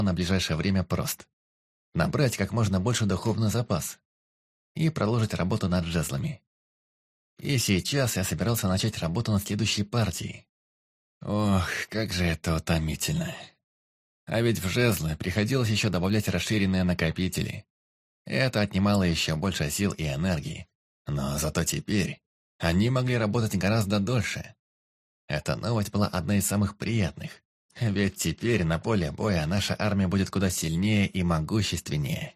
на ближайшее время прост. Набрать как можно больше духовный запас и продолжить работу над жезлами. И сейчас я собирался начать работу над следующей партией. Ох, как же это утомительно. А ведь в жезлы приходилось еще добавлять расширенные накопители. Это отнимало еще больше сил и энергии. Но зато теперь они могли работать гораздо дольше. Эта новость была одной из самых приятных. Ведь теперь на поле боя наша армия будет куда сильнее и могущественнее.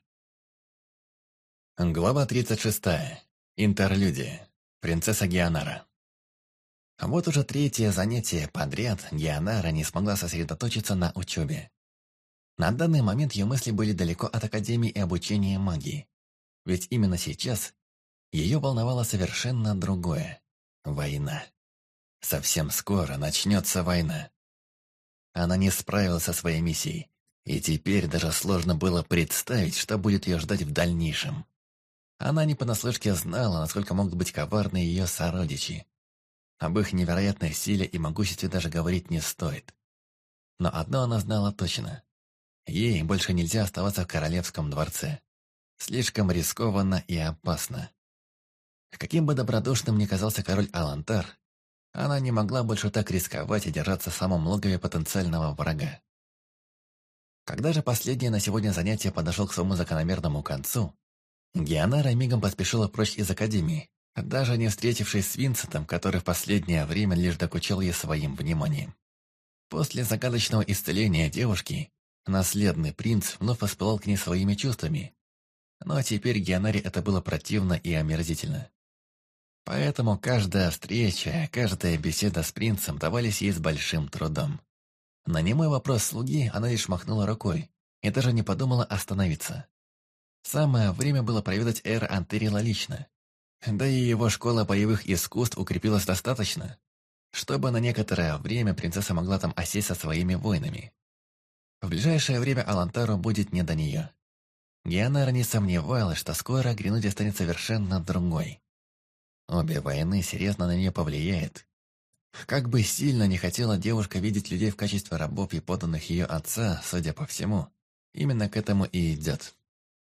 Глава 36. Интерлюдия. Принцесса Геонара. Вот уже третье занятие подряд Геонара не смогла сосредоточиться на учебе. На данный момент ее мысли были далеко от Академии и обучения магии. Ведь именно сейчас ее волновало совершенно другое – война. Совсем скоро начнется война. Она не справилась со своей миссией, и теперь даже сложно было представить, что будет ее ждать в дальнейшем. Она не понаслышке знала, насколько могут быть коварны ее сородичи. Об их невероятной силе и могуществе даже говорить не стоит. Но одно она знала точно. Ей больше нельзя оставаться в королевском дворце. Слишком рискованно и опасно. Каким бы добродушным ни казался король Алантар, она не могла больше так рисковать и держаться в самом логове потенциального врага. Когда же последнее на сегодня занятие подошло к своему закономерному концу, Геонара мигом поспешила прочь из академии, даже не встретившись с Винсентом, который в последнее время лишь докучал ей своим вниманием. После загадочного исцеления девушки, наследный принц вновь воспылал к ней своими чувствами, но теперь Геонаре это было противно и омерзительно. Поэтому каждая встреча, каждая беседа с принцем давались ей с большим трудом. На немой вопрос слуги она лишь махнула рукой и даже не подумала остановиться. Самое время было проведать Эра Антерила лично. Да и его школа боевых искусств укрепилась достаточно, чтобы на некоторое время принцесса могла там осесть со своими воинами. В ближайшее время Алантару будет не до нее. Геонара не сомневалась, что скоро Гренуди станет совершенно другой. Обе войны серьезно на нее повлияют. Как бы сильно не хотела девушка видеть людей в качестве рабов и подданных ее отца, судя по всему, именно к этому и идет.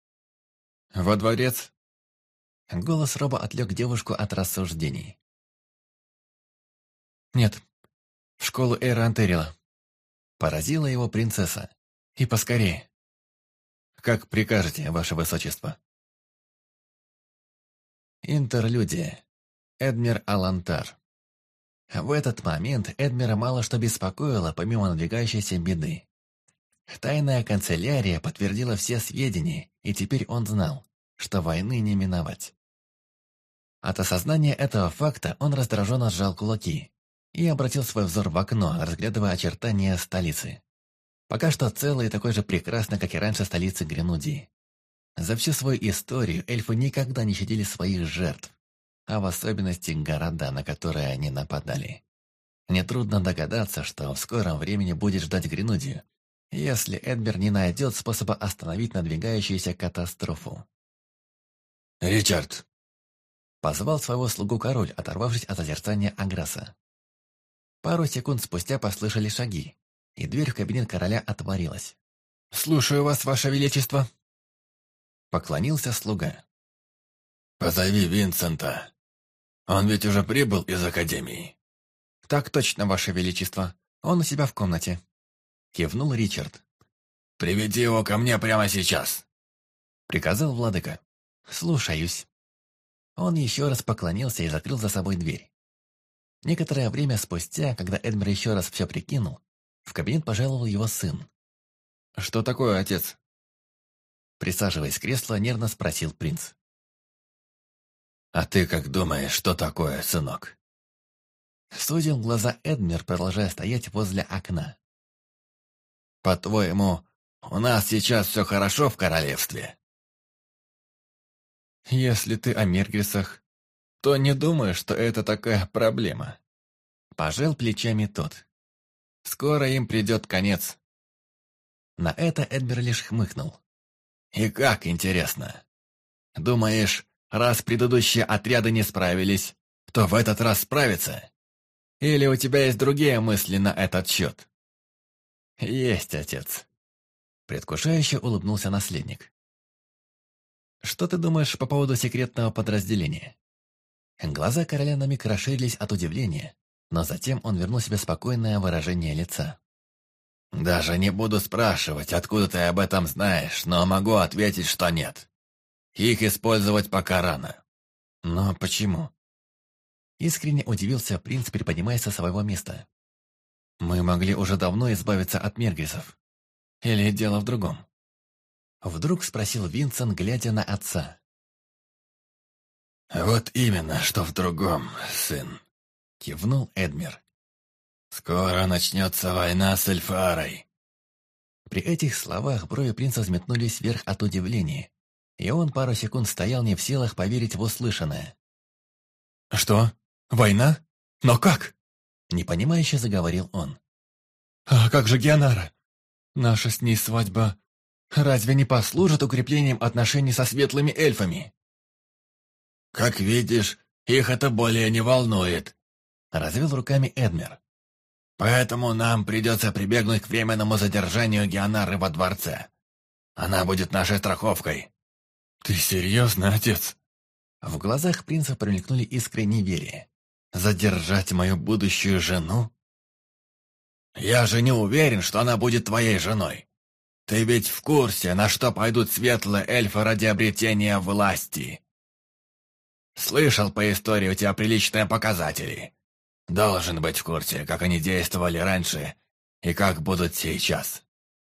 «Во дворец?» Голос Роба отвлек девушку от рассуждений. «Нет, в школу Эйра Антерила». Поразила его принцесса. «И поскорее». «Как прикажете, ваше высочество». Интерлюдия. Эдмир Алантар. В этот момент Эдмира мало что беспокоило, помимо надвигающейся беды. Тайная канцелярия подтвердила все сведения, и теперь он знал, что войны не миновать. От осознания этого факта он раздраженно сжал кулаки и обратил свой взор в окно, разглядывая очертания столицы. Пока что целой и такой же прекрасной, как и раньше, столицы Гренудии. За всю свою историю эльфы никогда не щадили своих жертв, а в особенности города, на которые они нападали. Нетрудно догадаться, что в скором времени будет ждать Гренудию, если Эдмир не найдет способа остановить надвигающуюся катастрофу. «Ричард!» Позвал своего слугу король, оторвавшись от озерцания Аграса. Пару секунд спустя послышались шаги, и дверь в кабинет короля отворилась. «Слушаю вас, ваше величество!» Поклонился слуга. «Позови Винсента. Он ведь уже прибыл из академии». «Так точно, ваше величество. Он у себя в комнате», — кивнул Ричард. «Приведи его ко мне прямо сейчас», — приказал владыка. «Слушаюсь». Он еще раз поклонился и закрыл за собой дверь. Некоторое время спустя, когда Эдмир еще раз все прикинул, в кабинет пожаловал его сын. «Что такое, отец?» Присаживаясь в кресло, нервно спросил принц. «А ты как думаешь, что такое, сынок?» Сузил глаза Эдмир, продолжая стоять возле окна. «По-твоему, у нас сейчас все хорошо в королевстве?» «Если ты о Мергрисах, то не думаю, что это такая проблема». Пожал плечами тот. «Скоро им придет конец». На это Эдмир лишь хмыкнул. «И как, интересно? Думаешь, раз предыдущие отряды не справились, то в этот раз справятся? Или у тебя есть другие мысли на этот счет?» «Есть, отец». Предвкушающе улыбнулся наследник. «Что ты думаешь по поводу секретного подразделения?» Глаза короля на миг расширились от удивления, но затем он вернул себе спокойное выражение лица. «Даже не буду спрашивать, откуда ты об этом знаешь, но могу ответить, что нет. Их использовать пока рано». «Но почему?» Искренне удивился принц, приподнимаясь со своего места. «Мы могли уже давно избавиться от Мергрисов. Или дело в другом?» Вдруг спросил Винсент, глядя на отца. «Вот именно, что в другом, сын», — кивнул Эдмир. «Скоро начнется война с Эльфарой». При этих словах брови принца взметнулись вверх от удивления, и он пару секунд стоял не в силах поверить в услышанное. «Что? Война? Но как?» Непонимающе заговорил он. «А как же Геонара? Наша с ней свадьба разве не послужит укреплением отношений со светлыми эльфами?» «Как видишь, их это более не волнует», — развел руками Эдмир. «Поэтому нам придется прибегнуть к временному задержанию Геонары во дворце. Она будет нашей страховкой». «Ты серьезно, отец?» В глазах принца промелькнули искры неверия. «Задержать мою будущую жену?» «Я же не уверен, что она будет твоей женой. Ты ведь в курсе, на что пойдут светлые эльфы ради обретения власти?» «Слышал по истории, у тебя приличные показатели. Должен быть в курсе, как они действовали раньше и как будут сейчас».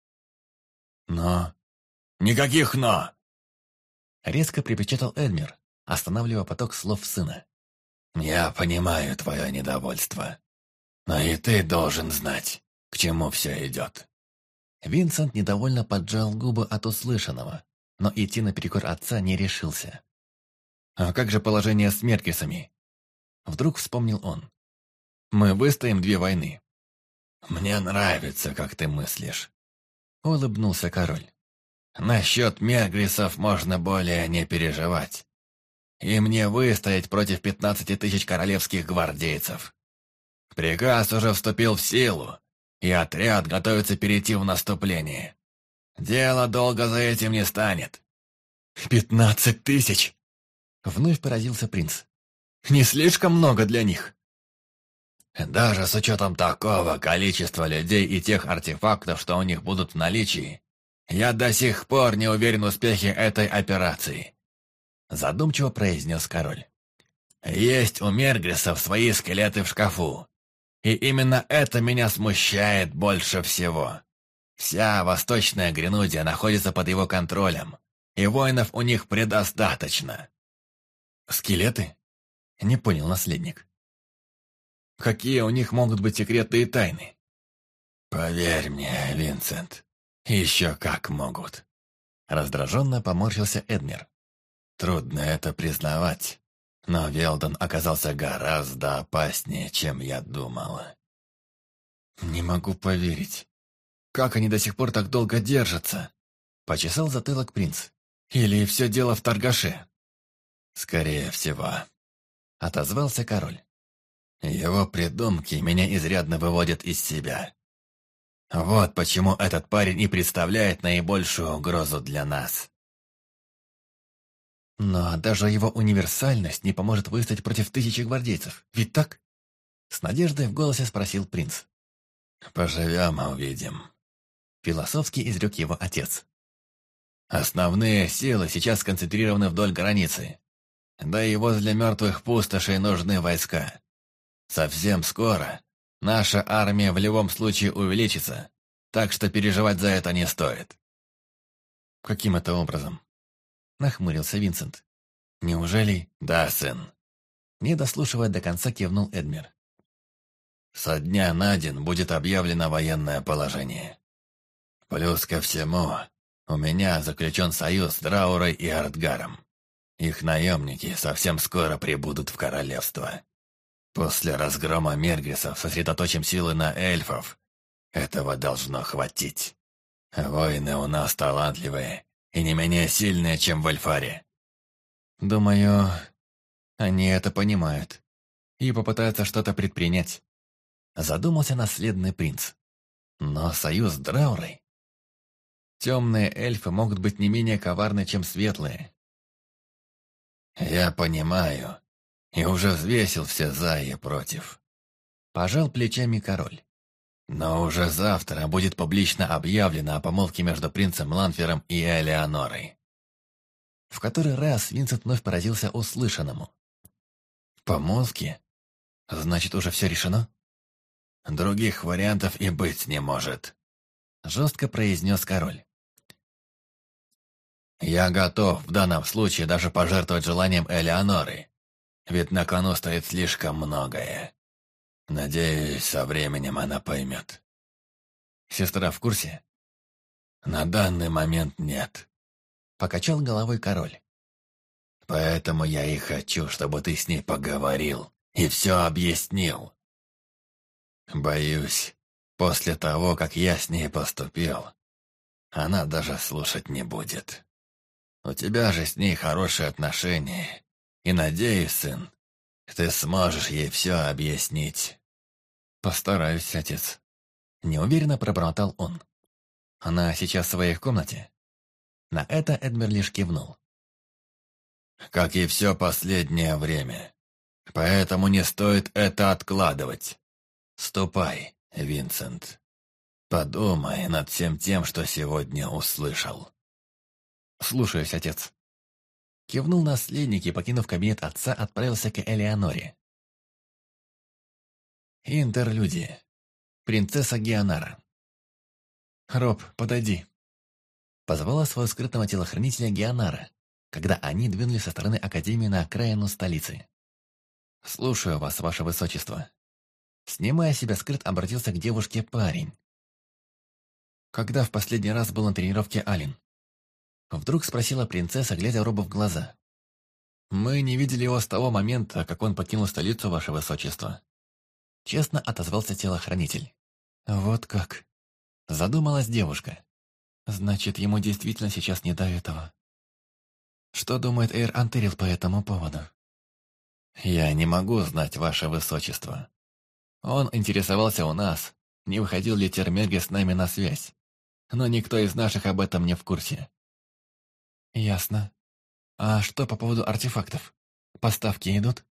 «Но...» «Никаких «но». Резко припечатал Эдмир, останавливая поток слов сына. «Я понимаю твое недовольство, но и ты должен знать, к чему все идет». Винсент недовольно поджал губы от услышанного, но идти наперекор отца не решился. «А как же положение с Меркисами?» Вдруг вспомнил он. «Мы выстоим 2 войны». «Мне нравится, как ты мыслишь», — улыбнулся король. «Насчет Мергрисов можно более не переживать. И мне выстоять против 15 тысяч королевских гвардейцев. Приказ уже вступил в силу, и отряд готовится перейти в наступление. Дело долго за этим не станет». 15 тысяч! Вновь поразился принц. «Не слишком много для них?» «Даже с учетом такого количества людей и тех артефактов, что у них будут в наличии, я до сих пор не уверен в успехе этой операции», задумчиво произнес король. «Есть у Мергрисов свои скелеты в шкафу, и именно это меня смущает больше всего. Вся восточная Гренудия находится под его контролем, и воинов у них предостаточно». «Скелеты?» — не понял наследник. «Какие у них могут быть секреты и тайны?» «Поверь мне, Винсент, еще как могут». Раздраженно поморщился Эдмир. «Трудно это признавать, но Велдон оказался гораздо опаснее, чем я думал». «Не могу поверить. Как они до сих пор так долго держатся?» Почесал затылок принц. «Или все дело в торгаше?» «Скорее всего», — отозвался король. «Его придумки меня изрядно выводят из себя. Вот почему этот парень и представляет наибольшую угрозу для нас». «Но даже его универсальность не поможет выстоять против 1000 гвардейцев, ведь так?» С надеждой в голосе спросил принц. «Поживем, а увидим», — философски изрек его отец. «Основные силы сейчас сконцентрированы вдоль границы. Да и возле мертвых пустошей нужны войска. Совсем скоро наша армия в любом случае увеличится, так что переживать за это не стоит». «Каким это образом?» — нахмурился Винсент. «Неужели...» «Да, сын». Не дослушивая до конца, кивнул Эдмир. «Со дня на день будет объявлено военное положение. Плюс ко всему, у меня заключен союз с Драурой и Артгаром. Их наемники совсем скоро прибудут в королевство. После разгрома Мергрисов сосредоточим силы на эльфов. Этого должно хватить. Воины у нас талантливые и не менее сильные, чем в Эльфаре». «Думаю, они это понимают и попытаются что-то предпринять», — задумался наследный принц. «Но союз с Драурой...» Темные эльфы могут быть не менее коварны, чем светлые. Я понимаю, и уже взвесил все за и против. Пожал плечами король. Но уже завтра будет публично объявлено о помолвке между принцем Ланфером и Элеонорой. В который раз Винсент вновь поразился услышанному. Помолвки? Значит, уже все решено? Других вариантов и быть не может. Жестко произнес король. Я готов в данном случае даже пожертвовать желанием Элеоноры, ведь на кону стоит слишком многое. Надеюсь, со временем она поймет. Сестра в курсе? На данный момент нет. Покачал головой король. Поэтому я и хочу, чтобы ты с ней поговорил и все объяснил. Боюсь, после того, как я с ней поступил, она даже слушать не будет. У тебя же с ней хорошие отношения, и, надеюсь, сын, ты сможешь ей все объяснить. Постараюсь, отец. Неуверенно пробормотал он. Она сейчас в своей комнате? На это Эдмер лишь кивнул. Как и все последнее время. Поэтому не стоит это откладывать. Ступай, Винсент. Подумай над всем тем, что сегодня услышал. Слушаюсь, отец. Кивнул наследник и, покинув кабинет отца, отправился к Элеоноре. Интерлюдия. Принцесса Геонара. «Роб, подойди», — позвала своего скрытного телохранителя Геонара, когда они двинулись со стороны Академии на окраину столицы. «Слушаю вас, ваше высочество». Снимая себя скрыт, обратился к девушке парень. «Когда в последний раз был на тренировке Ален?» Вдруг спросила принцесса, глядя Робу в глаза. «Мы не видели его с того момента, как он покинул столицу, ваше высочество». Честно отозвался телохранитель. «Вот как?» Задумалась девушка. «Значит, ему действительно сейчас не до этого». «Что думает Эйр Антерил по этому поводу?» «Я не могу знать, ваше высочество. Он интересовался у нас, не выходил ли Термерги с нами на связь. Но никто из наших об этом не в курсе». «Ясно. А что по поводу артефактов? Поставки идут?»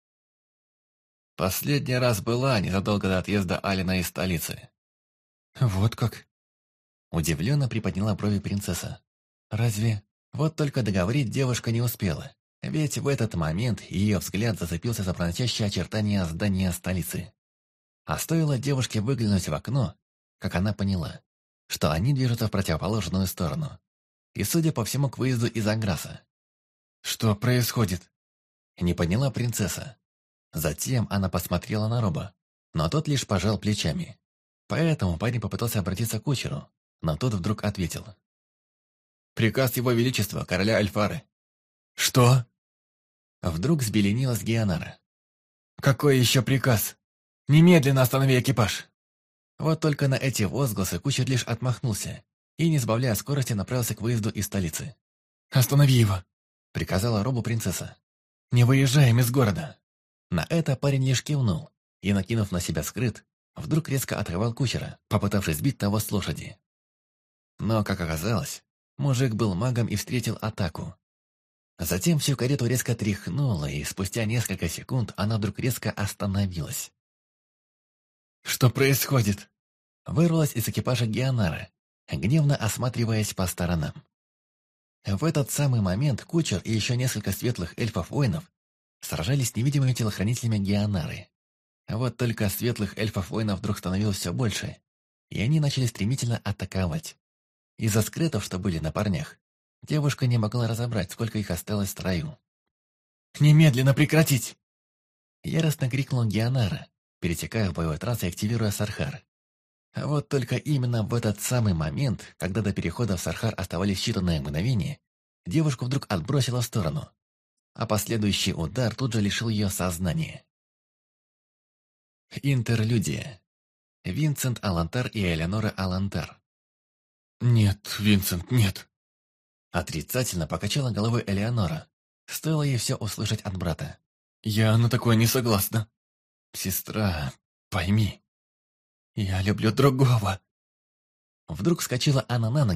«Последний раз была незадолго до отъезда Алина из столицы». «Вот как?» Удивленно приподняла брови принцесса. «Разве...» Вот только договорить девушка не успела, ведь в этот момент ее взгляд зацепился за проносящие очертания здания столицы. А стоило девушке выглянуть в окно, как она поняла, что они движутся в противоположную сторону. И, судя по всему, к выезду из Аграса. «Что происходит?» Не поняла принцесса. Затем она посмотрела на Роба, но тот лишь пожал плечами. Поэтому парень попытался обратиться к кучеру, но тот вдруг ответил. «Приказ его величества, короля Альфары». «Что?» Вдруг взбеленилась Геонара. «Какой еще приказ? Немедленно останови экипаж!» Вот только на эти возгласы кучер лишь отмахнулся и, не сбавляя скорости, направился к выезду из столицы. «Останови его!» — приказала Робу принцесса. «Не выезжаем из города!» На это парень лишь кивнул и, накинув на себя скрыт, вдруг резко отрывал кучера, попытавшись сбить того с лошади. Но, как оказалось, мужик был магом и встретил атаку. Затем всю карету резко тряхнуло, и спустя несколько секунд она вдруг резко остановилась. «Что происходит?» Вырвалась из экипажа Геонара, гневно осматриваясь по сторонам. В этот самый момент кучер и еще несколько светлых эльфов-воинов сражались с невидимыми телохранителями Геонары. Вот только светлых эльфов-воинов вдруг становилось все больше, и они начали стремительно атаковать. Из-за скрытов, что были на парнях, девушка не могла разобрать, сколько их осталось в строю. «Немедленно прекратить!» Яростно крикнула Геонара, перетекая в боевой транс и активируя Сархар. Вот только именно в этот самый момент, когда до перехода в Сархар оставались считанные мгновения, девушку вдруг отбросило в сторону, а последующий удар тут же лишил ее сознания. Интерлюдия. Винсент Алантар и Элеонора Алантар. «Нет, Винсент, нет!» Отрицательно покачала головой Элеонора. Стоило ей все услышать от брата. «Я на такое не согласна. Сестра, пойми, я люблю другого». Вдруг вскочила она на ноги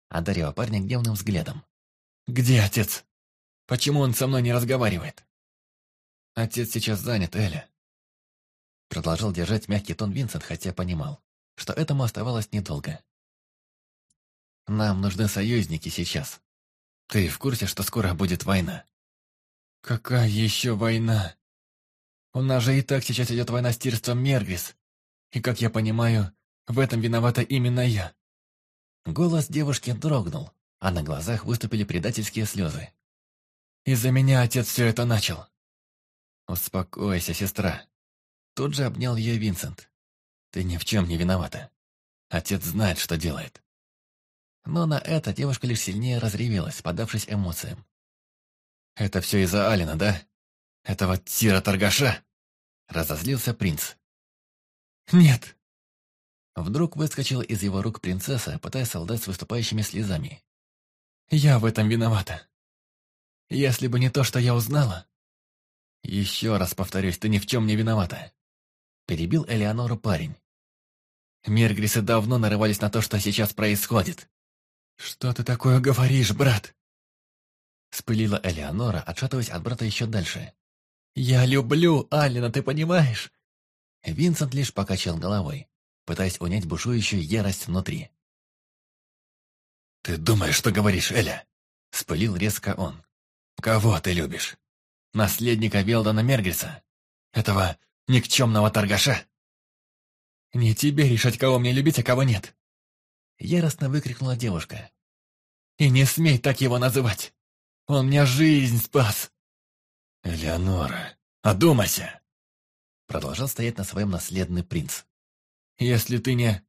одарив парня гневным взглядом. «Где отец? Почему он со мной не разговаривает?» «Отец сейчас занят, Эля». Продолжал держать мягкий тон Винсент, хотя понимал, что этому оставалось недолго. «Нам нужны союзники сейчас. Ты в курсе, что скоро будет война?» «Какая еще война? У нас же и так сейчас идет война с Тирством Мергрис. И, как я понимаю, в этом виновата именно я». Голос девушки дрогнул, а на глазах выступили предательские слезы. «Из-за меня отец все это начал». «Успокойся, сестра». Тут же обнял ее Винсент. «Ты ни в чем не виновата. Отец знает, что делает». Но на это девушка лишь сильнее разревелась, поддавшись эмоциям. «Это все из-за Алина, да? Этого тира-торгаша?» Разозлился принц. «Нет!» Вдруг выскочила из его рук принцесса, пытаясь солдать с выступающими слезами. «Я в этом виновата. Если бы не то, что я узнала...» «Еще раз повторюсь, ты ни в чем не виновата», — перебил Элеонору парень. «Мергрисы давно нарывались на то, что сейчас происходит». «Что ты такое говоришь, брат?» Спылила Элеонора, отшатываясь от брата еще дальше. «Я люблю Алина, ты понимаешь?» Винсент лишь покачал головой, пытаясь унять бушующую ярость внутри. «Ты думаешь, что говоришь, Эля?» — спылил резко он. «Кого ты любишь? Наследника Велдона Мергриса? Этого никчемного торгаша?» «Не тебе решать, кого мне любить, а кого нет!» Яростно выкрикнула девушка. «И не смей так его называть! Он мне жизнь спас!» «Элеонора, одумайся!» Продолжал стоять на своем наследный принц. «Если ты не...»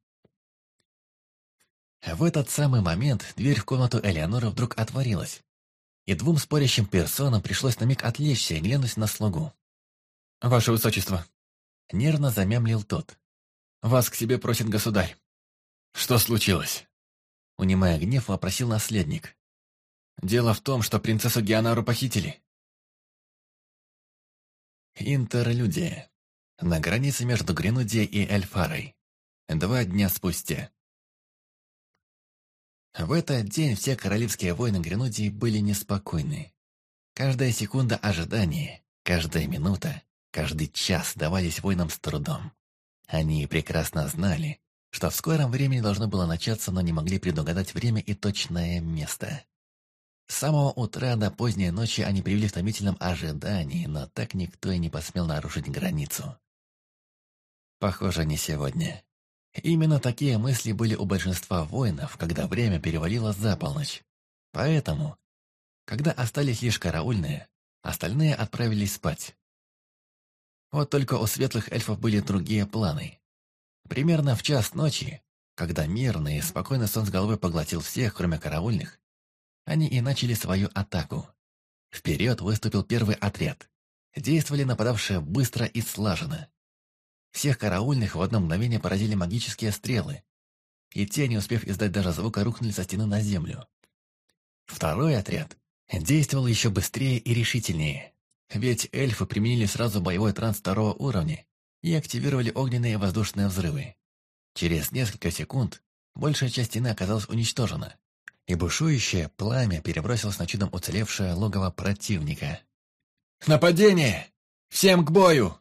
В этот самый момент дверь в комнату Элеоноры вдруг отворилась, и двум спорящим персонам пришлось на миг отвлечься и глянуть на слугу. «Ваше высочество!» Нервно замямлил тот. «Вас к себе просит государь». «Что случилось?» Унимая гнев, вопросил наследник. «Дело в том, что принцессу Геонару похитили». Интерлюдия. На границе между Гренудией и Эльфарой. 2 дня спустя. В этот день все королевские войны Гренудии были неспокойны. Каждая секунда ожидания, каждая минута, каждый час давались воинам с трудом. Они прекрасно знали, что в скором времени должно было начаться, но не могли предугадать время и точное место. С самого утра до поздней ночи они привели в томительном ожидании, но так никто и не посмел нарушить границу. Похоже, не сегодня. Именно такие мысли были у большинства воинов, когда время перевалило за полночь. Поэтому, когда остались лишь караульные, остальные отправились спать. Вот только у светлых эльфов были другие планы. Примерно в 1:00 ночи, когда мирный и спокойный сон с головой поглотил всех, кроме караульных, они и начали свою атаку. Вперед выступил первый отряд. Действовали нападавшие быстро и слаженно. Всех караульных в одно мгновение поразили магические стрелы, и те, не успев издать даже звука, рухнули со стены на землю. Второй отряд действовал еще быстрее и решительнее, ведь эльфы применили сразу боевой транс 2-го уровня и активировали огненные и воздушные взрывы. Через несколько секунд большая часть стены оказалась уничтожена, и бушующее пламя перебросилось на чудом уцелевшее логово противника. «Нападение! Всем к бою!»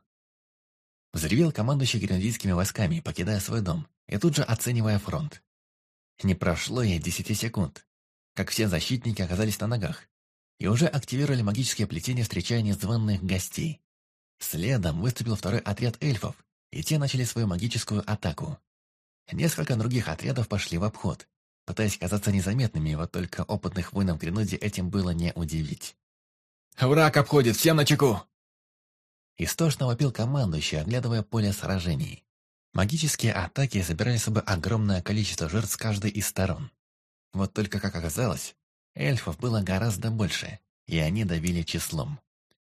Взревел командующий гренадийскими войсками, покидая свой дом и тут же оценивая фронт. Не прошло и 10 секунд, как все защитники оказались на ногах и уже активировали магические плетения, встречая незваных гостей. Следом выступил второй отряд эльфов, и те начали свою магическую атаку. Несколько других отрядов пошли в обход, пытаясь казаться незаметными, вот только опытных воинов Гренудии этим было не удивить. «Враг обходит, всем начеку!» Истошно вопил командующий, оглядывая поле сражений. Магические атаки забирали с собой огромное количество жертв с каждой из сторон. Вот только, как оказалось, эльфов было гораздо больше, и они давили числом.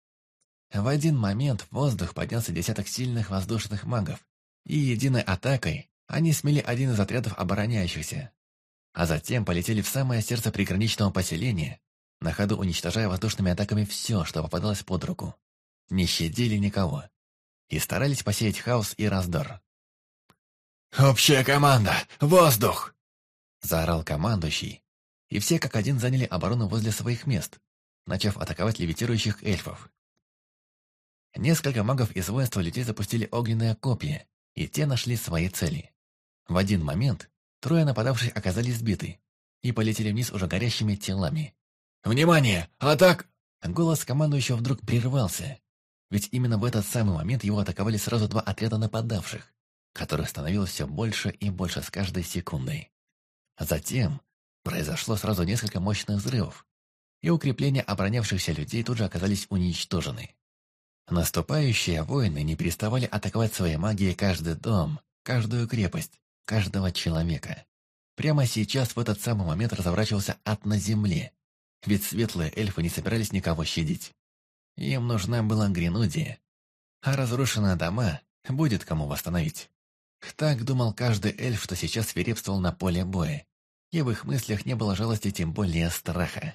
В один момент в воздух поднялся десяток сильных воздушных магов, и единой атакой они смели один из отрядов обороняющихся, а затем полетели в самое сердце приграничного поселения, на ходу уничтожая воздушными атаками все, что попадалось под руку. Не щадили никого и старались посеять хаос и раздор. «Общая команда! Воздух!» — заорал командующий, и все как один заняли оборону возле своих мест, начав атаковать левитирующих эльфов. Несколько магов из воинства людей запустили огненные копья, и те нашли свои цели. В один момент трое нападавших оказались сбиты и полетели вниз уже горящими телами. «Внимание! Атак!» Голос командующего вдруг прервался, ведь именно в этот самый момент его атаковали сразу два отряда нападавших, которых становилось все больше и больше с каждой секундой. Затем произошло сразу несколько мощных взрывов, и укрепления оборонявшихся людей тут же оказались уничтожены. Наступающие воины не переставали атаковать своей магией каждый дом, каждую крепость, каждого человека. Прямо сейчас в этот самый момент разворачивался ад на земле, ведь светлые эльфы не собирались никого щадить. Им нужна была Гренудия, а разрушенные дома будет кому восстановить. Так думал каждый эльф, что сейчас свирепствовал на поле боя, и в их мыслях не было жалости, тем более страха.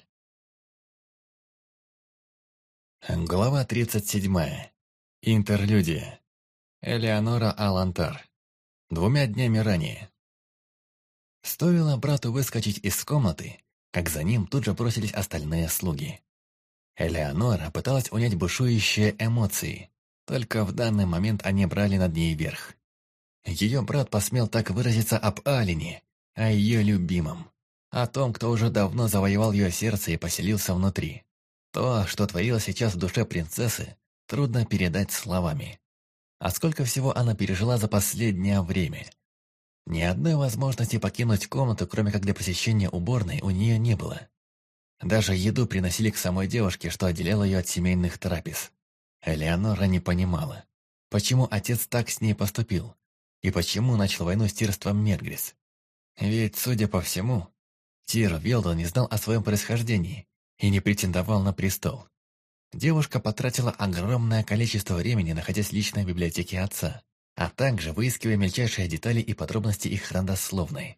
Глава 37. Интерлюдия. Элеонора Алантар. 2 днями ранее. Стоило брату выскочить из комнаты, как за ним тут же бросились остальные слуги. Элеонора пыталась унять бушующие эмоции, только в данный момент они брали над ней верх. Ее брат посмел так выразиться об Алине, о ее любимом, о том, кто уже давно завоевал ее сердце и поселился внутри. То, что творилось сейчас в душе принцессы, трудно передать словами. А сколько всего она пережила за последнее время. Ни одной возможности покинуть комнату, кроме как для посещения уборной, у нее не было. Даже еду приносили к самой девушке, что отделяло ее от семейных трапез. Элеонора не понимала, почему отец так с ней поступил, и почему начал войну с Тирством Мергрис. Ведь, судя по всему, Тир Велдон не знал о своем происхождении и не претендовал на престол. Девушка потратила огромное количество времени, находясь лично в библиотеке отца, а также выискивая мельчайшие детали и подробности их родословной.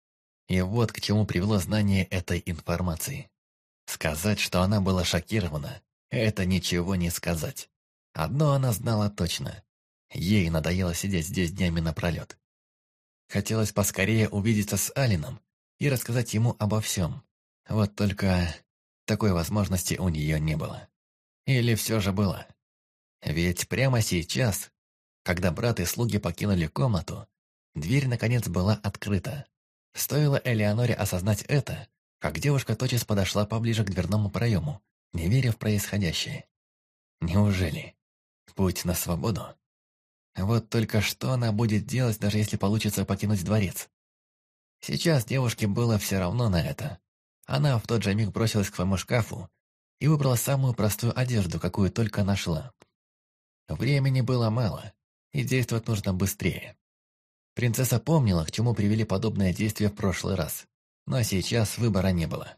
И вот к чему привело знание этой информации. Сказать, что она была шокирована, это ничего не сказать. Одно она знала точно. Ей надоело сидеть здесь днями напролет. Хотелось поскорее увидеться с Алином и рассказать ему обо всем. Вот только такой возможности у нее не было. Или все же было. Ведь прямо сейчас, когда брат и слуги покинули комнату, дверь наконец была открыта. Стоило Элеоноре осознать это, как девушка тотчас подошла поближе к дверному проему, не веря в происходящее. Неужели? Путь на свободу? Вот только что она будет делать, даже если получится покинуть дворец? Сейчас девушке было все равно на это. Она в тот же миг бросилась к своему шкафу и выбрала самую простую одежду, какую только нашла. Времени было мало, и действовать нужно быстрее. Принцесса помнила, к чему привели подобные действия в прошлый раз, но сейчас выбора не было.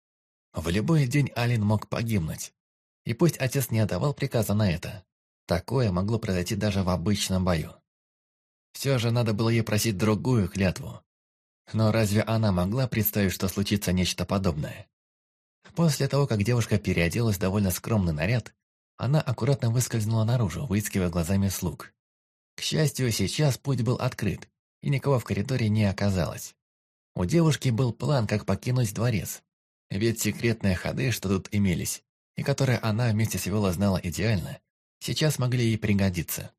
В любой день Алин мог погибнуть, и пусть отец не отдавал приказа на это, такое могло произойти даже в обычном бою. Все же надо было ей просить другую клятву. Но разве она могла представить, что случится нечто подобное? После того, как девушка переоделась в довольно скромный наряд, она аккуратно выскользнула наружу, выискивая глазами слуг. К счастью, сейчас путь был открыт, и никого в коридоре не оказалось. У девушки был план, как покинуть дворец, ведь секретные ходы, что тут имелись, и которые она вместе с Виола знала идеально, сейчас могли ей пригодиться.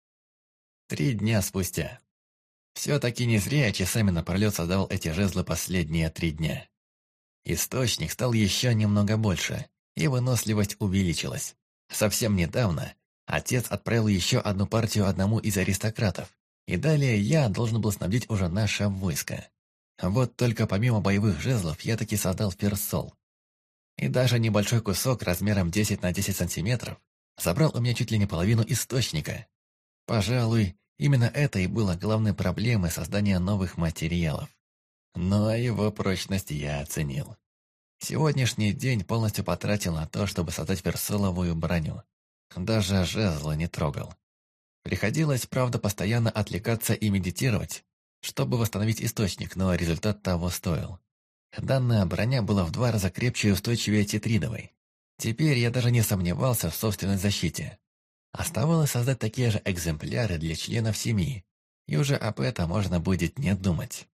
3 дня спустя. Все-таки не зря я часами напролет создавал эти жезлы последние 3 дня. Источник стал еще немного больше, и выносливость увеличилась. Совсем недавно отец отправил еще одну партию одному из аристократов, и далее я должен был снабдить уже наше войско. Вот только помимо боевых жезлов я таки создал ферсол. И даже небольшой кусок размером 10 на 10 сантиметров забрал у меня чуть ли не половину источника. Пожалуй, именно это и было главной проблемой создания новых материалов. Но его прочность я оценил. Сегодняшний день полностью потратил на то, чтобы создать ферсоловую броню. Даже жезлы не трогал. Приходилось, правда, постоянно отвлекаться и медитировать, чтобы восстановить источник, но результат того стоил. Данная броня была в 2 раза крепче и устойчивее тетридовой. Теперь я даже не сомневался в собственной защите. Оставалось создать такие же экземпляры для членов семьи, и уже об этом можно будет не думать.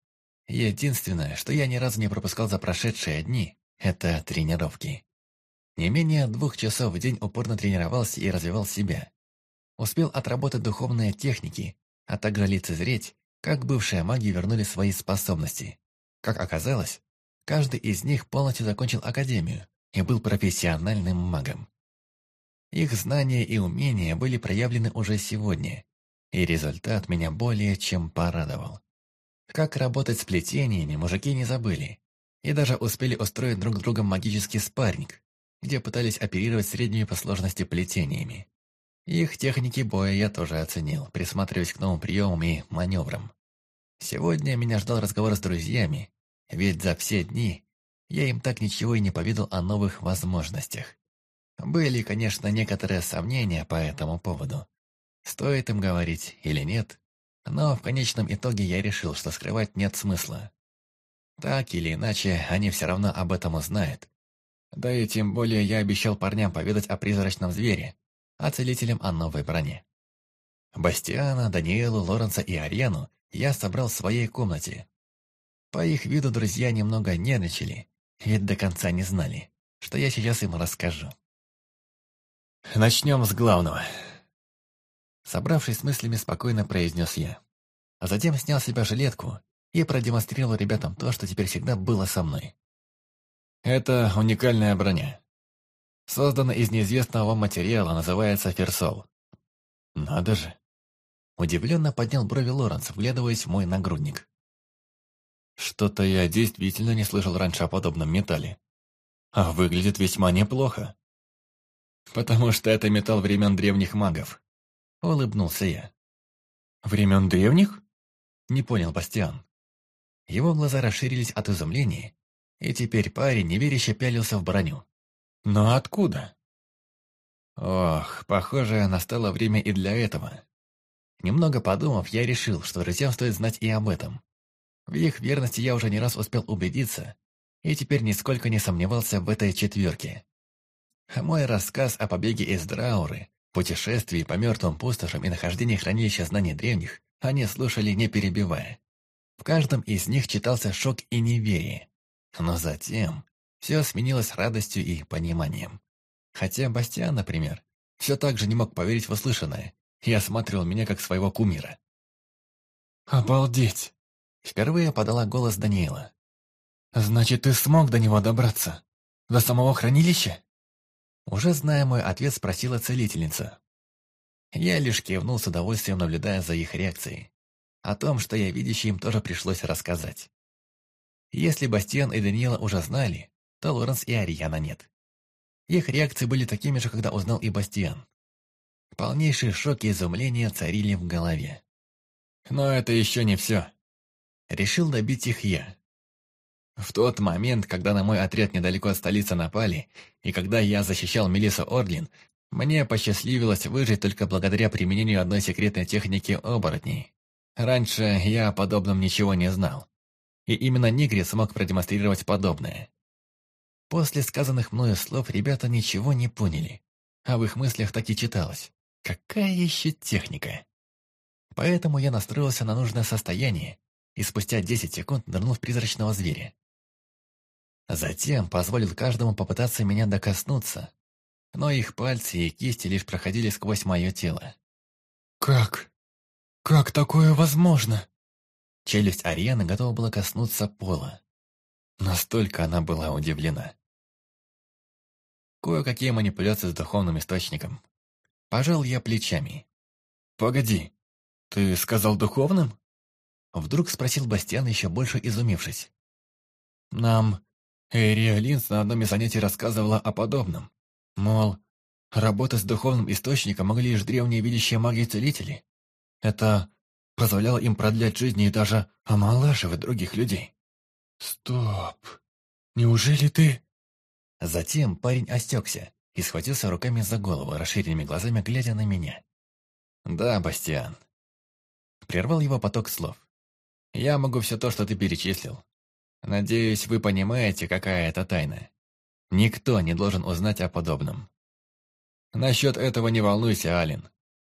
Единственное, что я ни разу не пропускал за прошедшие дни, это тренировки. Не менее 2 часов в день упорно тренировался и развивал себя. Успел отработать духовные техники, а также лицезреть, как бывшие маги вернули свои способности. Как оказалось, каждый из них полностью закончил академию и был профессиональным магом. Их знания и умения были проявлены уже сегодня, и результат меня более чем порадовал. Как работать с плетениями мужики не забыли, и даже успели устроить друг другом магический спарринг, где пытались оперировать среднюю по сложности плетениями. Их техники боя я тоже оценил, присматриваясь к новым приемам и маневрам. Сегодня меня ждал разговор с друзьями, ведь за все дни я им так ничего и не поведал о новых возможностях. Были, конечно, некоторые сомнения по этому поводу. Стоит им говорить или нет, но в конечном итоге я решил, что скрывать нет смысла. Так или иначе, они все равно об этом узнают. Да и тем более я обещал парням поведать о призрачном звере, а целителям о новой броне. Бастиана, Даниэлу, Лоренса и Ариану я собрал в своей комнате. По их виду друзья немного нервничали, ведь до конца не знали, что я сейчас им расскажу. «Начнем с главного», — собравшись с мыслями, спокойно произнес я. А затем снял с себя жилетку и продемонстрировал ребятам то, что теперь всегда было со мной. Это уникальная броня. Создана из неизвестного вам материала, называется ферсол. Надо же. Удивленно поднял брови Лоренс, вглядываясь в мой нагрудник. Что-то я действительно не слышал раньше о подобном металле. А выглядит весьма неплохо. Потому что это металл времен древних магов. Улыбнулся я. Времен древних? Не понял Бастиан. Его глаза расширились от изумления, и теперь парень неверяще пялился в броню. Но откуда? Ох, похоже, настало время и для этого. Немного подумав, я решил, что друзьям стоит знать и об этом. В их верности я уже не раз успел убедиться, и теперь нисколько не сомневался в этой четверке. Мой рассказ о побеге из Драуры, путешествии по мертвым пустошам и нахождении хранилища знаний древних они слушали, не перебивая. В каждом из них читался шок и неверие. Но затем все сменилось радостью и пониманием. Хотя Бастиан, например, все так же не мог поверить в услышанное и осматривал меня как своего кумира. «Обалдеть!» — впервые подала голос Даниэла. «Значит, ты смог до него добраться? До самого хранилища?» Уже зная мой ответ, спросила целительница. Я лишь кивнул с удовольствием, наблюдая за их реакцией. О том, что я видящий, им тоже пришлось рассказать. Если Бастиан и Даниэла уже знали, то Лоренс и Ариана нет. Их реакции были такими же, когда узнал и Бастиан. Полнейший шок и изумление царили в голове. Но это еще не все. Решил добить их я. В тот момент, когда на мой отряд недалеко от столицы напали, и когда я защищал Мелиссу Ордлин, мне посчастливилось выжить только благодаря применению одной секретной техники оборотней. Раньше я о подобном ничего не знал. И именно Нигри смог продемонстрировать подобное. После сказанных мною слов ребята ничего не поняли, а в их мыслях так и читалось. Какая еще техника? Поэтому я настроился на нужное состояние и спустя 10 секунд нырнул в призрачного зверя. Затем позволил каждому попытаться меня докоснуться, но их пальцы и кисти лишь проходили сквозь мое тело. «Как? Как такое возможно?» Челюсть Арианы готова была коснуться пола. Настолько она была удивлена. Кое-какие манипуляции с духовным источником. Пожал я плечами. «Погоди, ты сказал духовным?» Вдруг спросил Бастиан, еще больше изумившись. «Нам Эрия Линц на одном из занятий рассказывала о подобном. Мол, работать с духовным источником могли лишь древние видящие маги-целители. Это позволяло им продлять жизни и даже омолаживать других людей». «Стоп! Неужели ты...» Затем парень осекся и схватился руками за голову, расширенными глазами глядя на меня. «Да, Бастиан». Прервал его поток слов. «Я могу все то, что ты перечислил. Надеюсь, вы понимаете, какая это тайна. Никто не должен узнать о подобном. Насчет этого не волнуйся, Ален».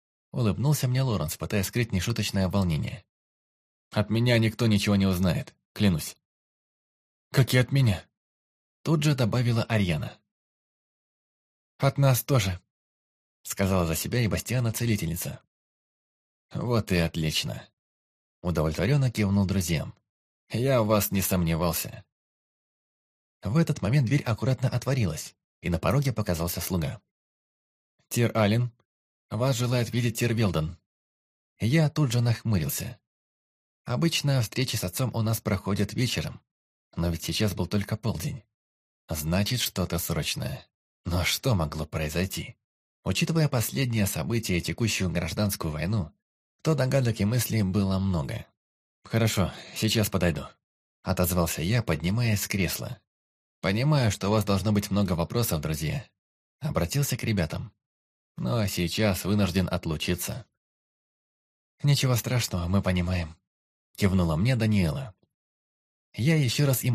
Улыбнулся мне Лоренс, пытаясь скрыть нешуточное волнение. «От меня никто ничего не узнает. клянусь». «Как и от меня», — тут же добавила Арьяна. «От нас тоже», — сказала за себя и Бастиана-целительница. «Вот и отлично», — удовлетворенно кивнул друзьям. «Я в вас не сомневался». В этот момент дверь аккуратно отворилась, и на пороге показался слуга. «Тир Аллен, вас желает видеть Тир Вилден». Я тут же нахмурился. Обычно встречи с отцом у нас проходят вечером, но ведь сейчас был только полдень. Значит, что-то срочное. Но что могло произойти? Учитывая последние события и текущую гражданскую войну, то догадок и мыслей было много. «Хорошо, сейчас подойду», — отозвался я, поднимаясь с кресла. «Понимаю, что у вас должно быть много вопросов, друзья». Обратился к ребятам. «Но сейчас вынужден отлучиться». «Ничего страшного, мы понимаем», — кивнула мне Даниэла. Я еще раз им